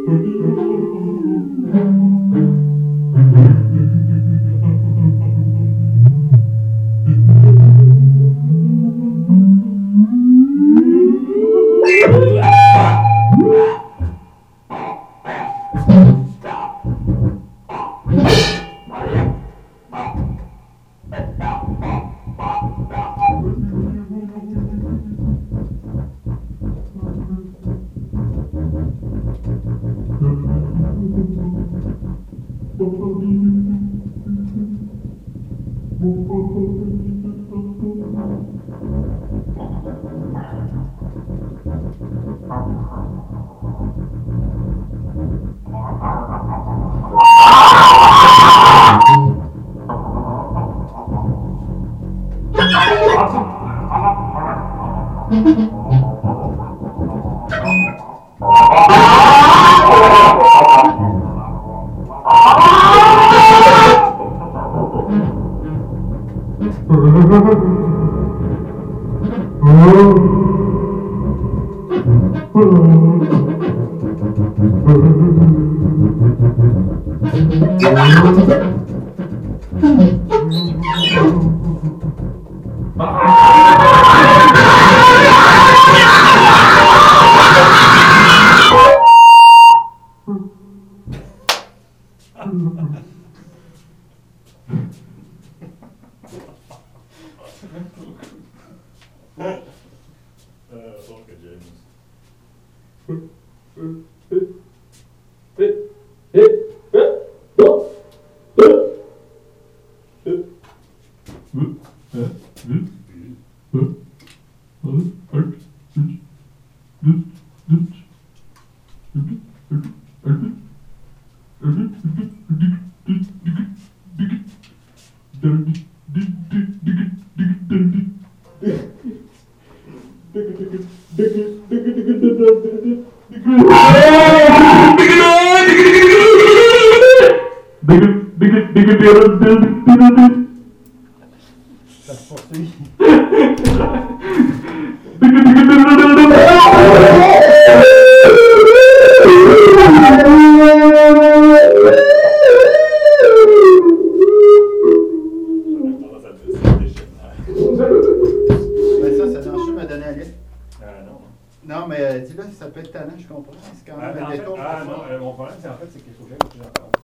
Ça se poursuit. Ben ça dérange me donner la liste. Non. Non, mais dis-là, ça peut être talent, je comprends. C'est quand même un détour. Non, mon problème, c'est en fait, c'est qu'il faut que j'aille au plus